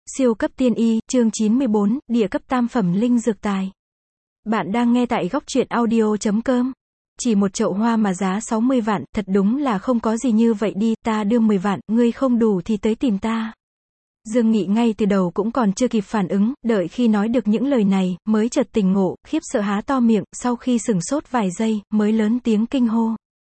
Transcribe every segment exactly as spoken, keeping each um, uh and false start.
Siêu cấp tiên y, chương chín mươi bốn, địa cấp tam phẩm linh dược tài. Bạn đang nghe tại góc truyện audio chấm com. Chỉ một chậu hoa mà giá sáu mươi vạn, thật đúng là không có gì như vậy đi, ta đưa mười vạn, ngươi không đủ thì tới tìm ta. Dương Nghị ngay từ đầu cũng còn chưa kịp phản ứng, đợi khi nói được những lời này, mới chợt tỉnh ngộ, khiếp sợ há to miệng, sau khi sửng sốt vài giây, mới lớn tiếng kinh hô.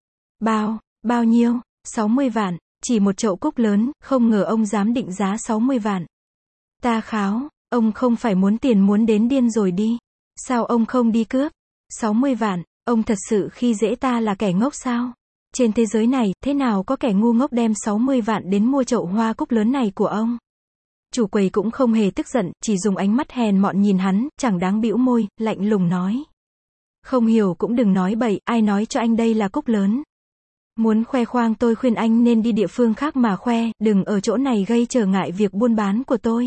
Bao, bao nhiêu? sáu mươi vạn, chỉ một chậu cúc lớn, không ngờ ông dám định giá sáu mươi vạn. Ta kháo, ông không phải muốn tiền muốn đến điên rồi đi. Sao ông không đi cướp? sáu mươi vạn, ông thật sự khi dễ ta là kẻ ngốc sao? Trên thế giới này, thế nào có kẻ ngu ngốc đem sáu mươi vạn đến mua chậu hoa cúc lớn này của ông? Chủ quầy cũng không hề tức giận, chỉ dùng ánh mắt hèn mọn nhìn hắn, chẳng đáng bĩu môi, lạnh lùng nói. Không hiểu cũng đừng nói bậy, ai nói cho anh đây là cúc lớn. Muốn khoe khoang tôi khuyên anh nên đi địa phương khác mà khoe, đừng ở chỗ này gây trở ngại việc buôn bán của tôi.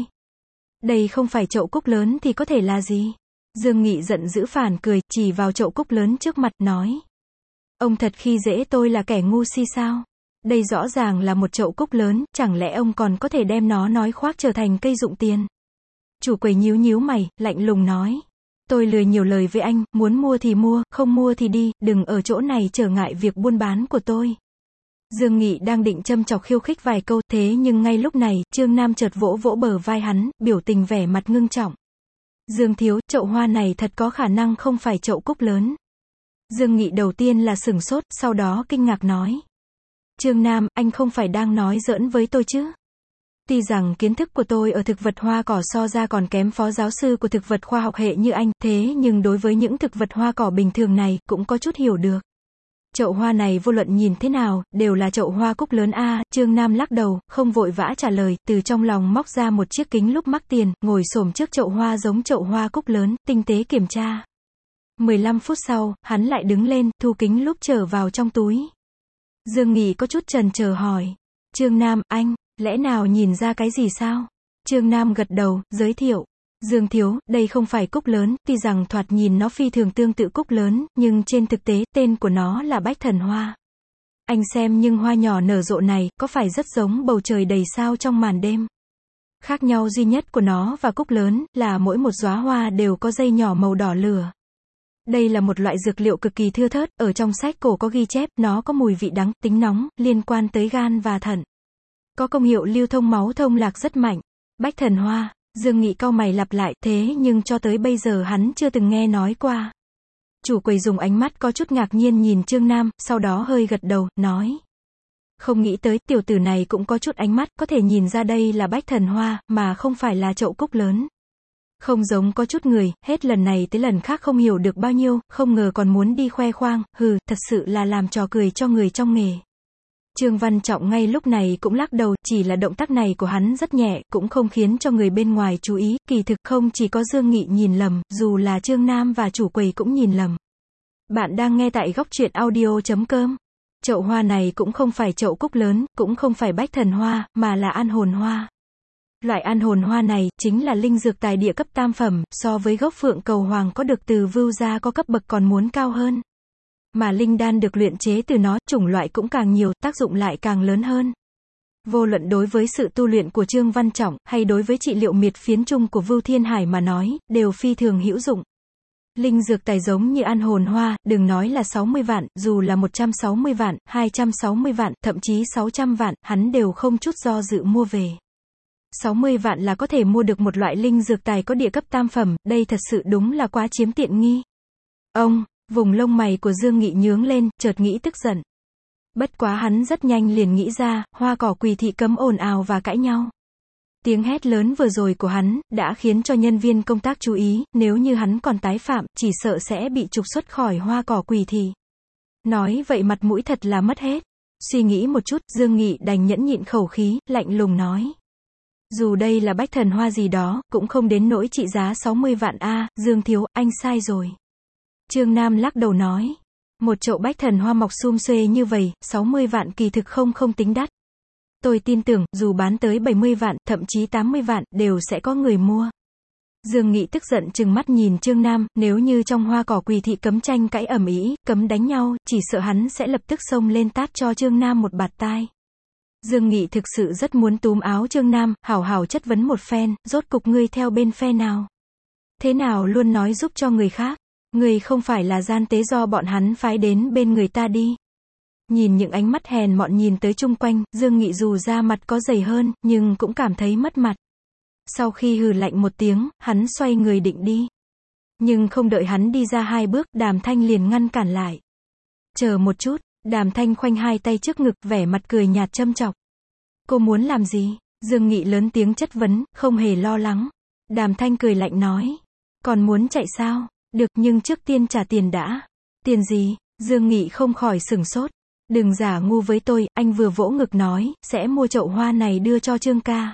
Đây không phải chậu cúc lớn thì có thể là gì? Dương Nghị giận dữ phản cười, chỉ vào chậu cúc lớn trước mặt, nói. Ông thật khi dễ tôi là kẻ ngu si sao? Đây rõ ràng là một chậu cúc lớn, chẳng lẽ ông còn có thể đem nó nói khoác trở thành cây dụng tiền? Chủ quầy nhíu nhíu mày, lạnh lùng nói. Tôi lười nhiều lời với anh, muốn mua thì mua, không mua thì đi, đừng ở chỗ này trở ngại việc buôn bán của tôi. Dương Nghị đang định châm chọc khiêu khích vài câu, thế nhưng ngay lúc này, Trương Nam chợt vỗ vỗ bờ vai hắn, biểu tình vẻ mặt ngưng trọng. Dương thiếu, chậu hoa này thật có khả năng không phải chậu cúc lớn. Dương Nghị đầu tiên là sửng sốt, sau đó kinh ngạc nói. Trương Nam, anh không phải đang nói giỡn với tôi chứ? Tuy rằng kiến thức của tôi ở thực vật hoa cỏ so ra còn kém phó giáo sư của thực vật khoa học hệ như anh, thế nhưng đối với những thực vật hoa cỏ bình thường này, cũng có chút hiểu được. Chậu hoa này vô luận nhìn thế nào, đều là chậu hoa cúc lớn a. À, Trương Nam lắc đầu, không vội vã trả lời, từ trong lòng móc ra một chiếc kính lúp mắc tiền, ngồi xổm trước chậu hoa giống chậu hoa cúc lớn, tinh tế kiểm tra. mười lăm phút sau, hắn lại đứng lên, thu kính lúp trở vào trong túi. Dương Nghị có chút chần chờ hỏi. Trương Nam, anh, lẽ nào nhìn ra cái gì sao? Trương Nam gật đầu, giới thiệu. Dương thiếu, đây không phải cúc lớn, tuy rằng thoạt nhìn nó phi thường tương tự cúc lớn, nhưng trên thực tế, tên của nó là bách thần hoa. Anh xem nhưng hoa nhỏ nở rộ này, có phải rất giống bầu trời đầy sao trong màn đêm? Khác nhau duy nhất của nó và cúc lớn, là mỗi một đóa hoa đều có dây nhỏ màu đỏ lửa. Đây là một loại dược liệu cực kỳ thưa thớt, ở trong sách cổ có ghi chép, nó có mùi vị đắng, tính nóng, liên quan tới gan và thận. Có công hiệu lưu thông máu thông lạc rất mạnh. Bách thần hoa. Dương Nghị cau mày lặp lại, thế nhưng cho tới bây giờ hắn chưa từng nghe nói qua. Chủ quầy dùng ánh mắt có chút ngạc nhiên nhìn Trương Nam, sau đó hơi gật đầu, nói. Không nghĩ tới, tiểu tử này cũng có chút ánh mắt, có thể nhìn ra đây là bách thần hoa, mà không phải là chậu cúc lớn. Không giống có chút người, hết lần này tới lần khác không hiểu được bao nhiêu, không ngờ còn muốn đi khoe khoang, hừ, thật sự là làm trò cười cho người trong nghề. Trương Văn Trọng ngay lúc này cũng lắc đầu, chỉ là động tác này của hắn rất nhẹ, cũng không khiến cho người bên ngoài chú ý, kỳ thực không chỉ có Dương Nghị nhìn lầm, dù là Trương Nam và chủ quầy cũng nhìn lầm. Bạn đang nghe tại góc truyện audio chấm com. Chậu hoa này cũng không phải chậu cúc lớn, cũng không phải bách thần hoa, mà là an hồn hoa. Loại an hồn hoa này, chính là linh dược tài địa cấp tam phẩm, so với gốc phượng cầu hoàng có được từ vưu gia có cấp bậc còn muốn cao hơn. Mà linh đan được luyện chế từ nó, chủng loại cũng càng nhiều, tác dụng lại càng lớn hơn. Vô luận đối với sự tu luyện của Trương Văn Trọng, hay đối với trị liệu miệt phiến chung của Vưu Thiên Hải mà nói, đều phi thường hữu dụng. Linh dược tài giống như an hồn hoa, đừng nói là sáu mươi vạn, dù là một trăm sáu mươi vạn, hai trăm sáu mươi vạn, thậm chí sáu trăm vạn, hắn đều không chút do dự mua về. sáu mươi vạn là có thể mua được một loại linh dược tài có địa cấp tam phẩm, đây thật sự đúng là quá chiếm tiện nghi. Ông, vùng lông mày của Dương Nghị nhướng lên, chợt nghĩ tức giận. Bất quá hắn rất nhanh liền nghĩ ra, hoa cỏ quỳ thị cấm ồn ào và cãi nhau. Tiếng hét lớn vừa rồi của hắn, đã khiến cho nhân viên công tác chú ý, nếu như hắn còn tái phạm, chỉ sợ sẽ bị trục xuất khỏi hoa cỏ quỳ thị. Nói vậy mặt mũi thật là mất hết. Suy nghĩ một chút, Dương Nghị đành nhẫn nhịn khẩu khí, lạnh lùng nói. Dù đây là bách thần hoa gì đó, cũng không đến nỗi trị giá sáu mươi vạn a. À, Dương thiếu, anh sai rồi. Trương Nam lắc đầu nói. Một chậu bách thần hoa mọc sum xuê như vậy, sáu mươi vạn kỳ thực không không tính đắt. Tôi tin tưởng, dù bán tới bảy mươi vạn, thậm chí tám mươi vạn, đều sẽ có người mua. Dương Nghị tức giận trừng mắt nhìn Trương Nam, nếu như trong hoa cỏ quỳ thị cấm tranh cãi ầm ĩ, cấm đánh nhau, chỉ sợ hắn sẽ lập tức xông lên tát cho Trương Nam một bạt tai. Dương Nghị thực sự rất muốn túm áo Trương Nam, hảo hảo chất vấn một phen, rốt cục ngươi theo bên phe nào? Thế nào luôn nói giúp cho người khác? Ngươi không phải là gian tế do bọn hắn phái đến bên người ta đi. Nhìn những ánh mắt hèn mọn nhìn tới chung quanh, Dương Nghị dù da mặt có dày hơn, nhưng cũng cảm thấy mất mặt. Sau khi hừ lạnh một tiếng, hắn xoay người định đi. Nhưng không đợi hắn đi ra hai bước, Đàm Thanh liền ngăn cản lại. Chờ một chút, Đàm Thanh khoanh hai tay trước ngực, vẻ mặt cười nhạt châm chọc. Cô muốn làm gì? Dương Nghị lớn tiếng chất vấn, không hề lo lắng. Đàm Thanh cười lạnh nói. Còn muốn chạy sao? Được, nhưng trước tiên trả tiền đã. Tiền gì? Dương Nghị không khỏi sửng sốt. Đừng giả ngu với tôi, anh vừa vỗ ngực nói, sẽ mua chậu hoa này đưa cho Trương ca.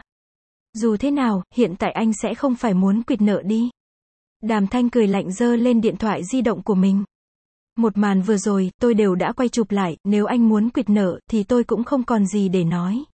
Dù thế nào, hiện tại anh sẽ không phải muốn quỵt nợ đi. Đàm Thanh cười lạnh giơ lên điện thoại di động của mình. Một màn vừa rồi, tôi đều đã quay chụp lại, nếu anh muốn quỵt nợ, thì tôi cũng không còn gì để nói.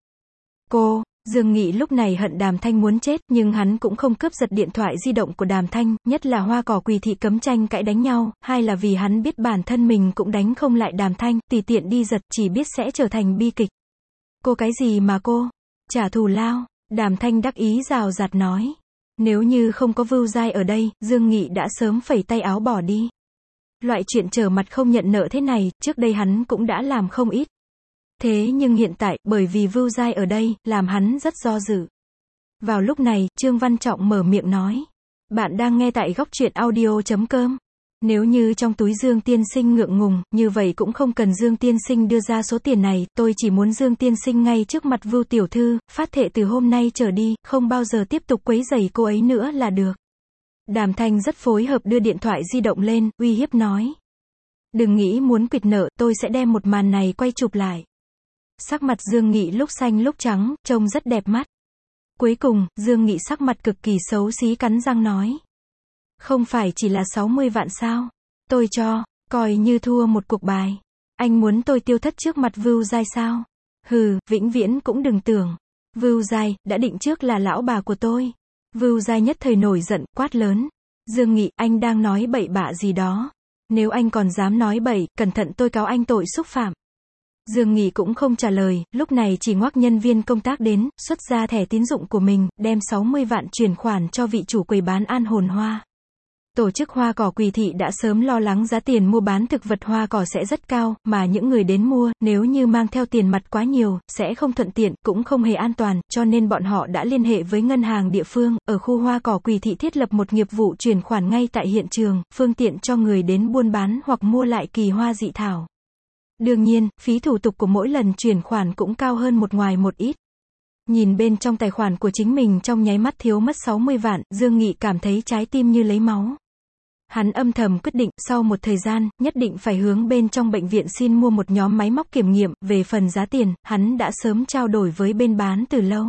Cô, Dương Nghị lúc này hận Đàm Thanh muốn chết, nhưng hắn cũng không cướp giật điện thoại di động của Đàm Thanh, nhất là Hoa Cỏ Quỳ Thị cấm tranh cãi đánh nhau, hai là vì hắn biết bản thân mình cũng đánh không lại Đàm Thanh, tùy tiện đi giật chỉ biết sẽ trở thành bi kịch. Cô cái gì mà cô? Trả thù lao? Đàm Thanh đắc ý rào rạt nói. Nếu như không có Vưu Giai ở đây, Dương Nghị đã sớm phẩy tay áo bỏ đi. Loại chuyện trở mặt không nhận nợ thế này, trước đây hắn cũng đã làm không ít. Thế nhưng hiện tại, bởi vì Vưu Giai ở đây, làm hắn rất do dự. Vào lúc này, Trương Văn Trọng mở miệng nói. Bạn đang nghe tại góc truyện audio chấm com. Nếu như trong túi Dương tiên sinh ngượng ngùng, như vậy cũng không cần Dương tiên sinh đưa ra số tiền này, tôi chỉ muốn Dương tiên sinh ngay trước mặt Vưu tiểu thư, phát thệ từ hôm nay trở đi, không bao giờ tiếp tục quấy rầy cô ấy nữa là được. Đàm Thanh rất phối hợp đưa điện thoại di động lên, uy hiếp nói. Đừng nghĩ muốn quỵt nợ, tôi sẽ đem một màn này quay chụp lại. Sắc mặt Dương Nghị lúc xanh lúc trắng, trông rất đẹp mắt. Cuối cùng, Dương Nghị sắc mặt cực kỳ xấu xí cắn răng nói. Không phải chỉ là sáu mươi vạn sao? Tôi cho, coi như thua một cuộc bài. Anh muốn tôi tiêu thất trước mặt Vưu Giai sao? Hừ, vĩnh viễn cũng đừng tưởng. Vưu Giai, đã định trước là lão bà của tôi. Vưu Giai nhất thời nổi giận, quát lớn. Dương Nghị, anh đang nói bậy bạ gì đó. Nếu anh còn dám nói bậy, cẩn thận tôi cáo anh tội xúc phạm. Dương Nghị cũng không trả lời, lúc này chỉ ngoắc nhân viên công tác đến, xuất ra thẻ tín dụng của mình, đem sáu mươi vạn chuyển khoản cho vị chủ quầy bán an hồn hoa. Tổ chức Hoa Cỏ Quỳ Thị đã sớm lo lắng giá tiền mua bán thực vật hoa cỏ sẽ rất cao, mà những người đến mua, nếu như mang theo tiền mặt quá nhiều, sẽ không thuận tiện, cũng không hề an toàn, cho nên bọn họ đã liên hệ với ngân hàng địa phương, ở khu Hoa Cỏ Quỳ Thị thiết lập một nghiệp vụ chuyển khoản ngay tại hiện trường, phương tiện cho người đến buôn bán hoặc mua lại kỳ hoa dị thảo. Đương nhiên, phí thủ tục của mỗi lần chuyển khoản cũng cao hơn một ngoài một ít. Nhìn bên trong tài khoản của chính mình trong nháy mắt thiếu mất sáu mươi vạn, Dương Nghị cảm thấy trái tim như lấy máu. Hắn âm thầm quyết định, sau một thời gian, nhất định phải hướng bên trong bệnh viện xin mua một nhóm máy móc kiểm nghiệm, về phần giá tiền, hắn đã sớm trao đổi với bên bán từ lâu.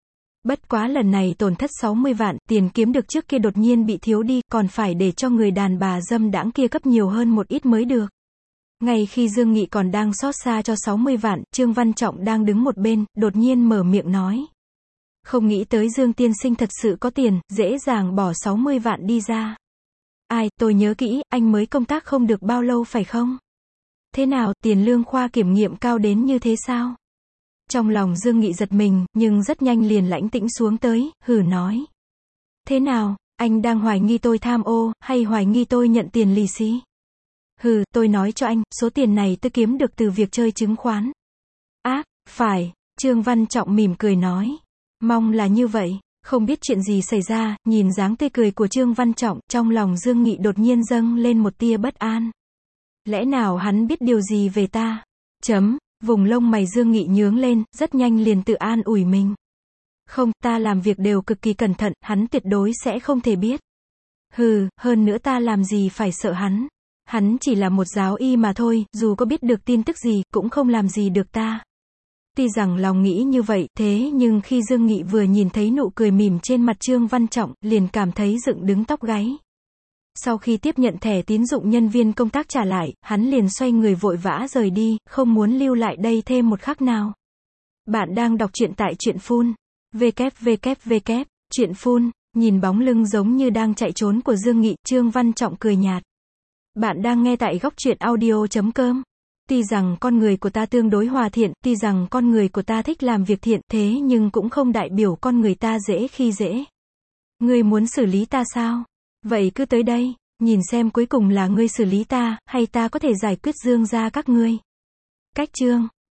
Bất quá lần này tổn thất sáu mươi vạn, tiền kiếm được trước kia đột nhiên bị thiếu đi, còn phải để cho người đàn bà dâm đãng kia cấp nhiều hơn một ít mới được. Ngay khi Dương Nghị còn đang xót xa cho sáu mươi vạn, Trương Văn Trọng đang đứng một bên, đột nhiên mở miệng nói. Không nghĩ tới Dương tiên sinh thật sự có tiền, dễ dàng bỏ sáu mươi vạn đi ra. Ai, tôi nhớ kỹ, anh mới công tác không được bao lâu phải không? Thế nào, tiền lương khoa kiểm nghiệm cao đến như thế sao? Trong lòng Dương Nghị giật mình, nhưng rất nhanh liền lãnh tĩnh xuống tới, hừ nói. Thế nào, anh đang hoài nghi tôi tham ô, hay hoài nghi tôi nhận tiền lì xì? Hừ, tôi nói cho anh, số tiền này tôi kiếm được từ việc chơi chứng khoán. Ác, phải, Trương Văn Trọng mỉm cười nói. Mong là như vậy. Không biết chuyện gì xảy ra, nhìn dáng tươi cười của Trương Văn Trọng, trong lòng Dương Nghị đột nhiên dâng lên một tia bất an. Lẽ nào hắn biết điều gì về ta? Chấm, vùng lông mày Dương Nghị nhướng lên, rất nhanh liền tự an ủi mình. Không, ta làm việc đều cực kỳ cẩn thận, hắn tuyệt đối sẽ không thể biết. Hừ, hơn nữa ta làm gì phải sợ hắn. Hắn chỉ là một giáo y mà thôi, dù có biết được tin tức gì, cũng không làm gì được ta. Tuy rằng lòng nghĩ như vậy, thế nhưng khi Dương Nghị vừa nhìn thấy nụ cười mỉm trên mặt Trương Văn Trọng, liền cảm thấy dựng đứng tóc gáy. Sau khi tiếp nhận thẻ tín dụng nhân viên công tác trả lại, hắn liền xoay người vội vã rời đi, không muốn lưu lại đây thêm một khắc nào. Bạn đang đọc truyện tại truyện phun. www. Truyện phun, nhìn bóng lưng giống như đang chạy trốn của Dương Nghị, Trương Văn Trọng cười nhạt. Bạn đang nghe tại góc truyện audio chấm com. Tuy rằng con người của ta tương đối hòa thiện, tuy rằng con người của ta thích làm việc thiện, thế nhưng cũng không đại biểu con người ta dễ khi dễ. Ngươi muốn xử lý ta sao? Vậy cứ tới đây, nhìn xem cuối cùng là ngươi xử lý ta, hay ta có thể giải quyết Dương gia các ngươi. Cách chương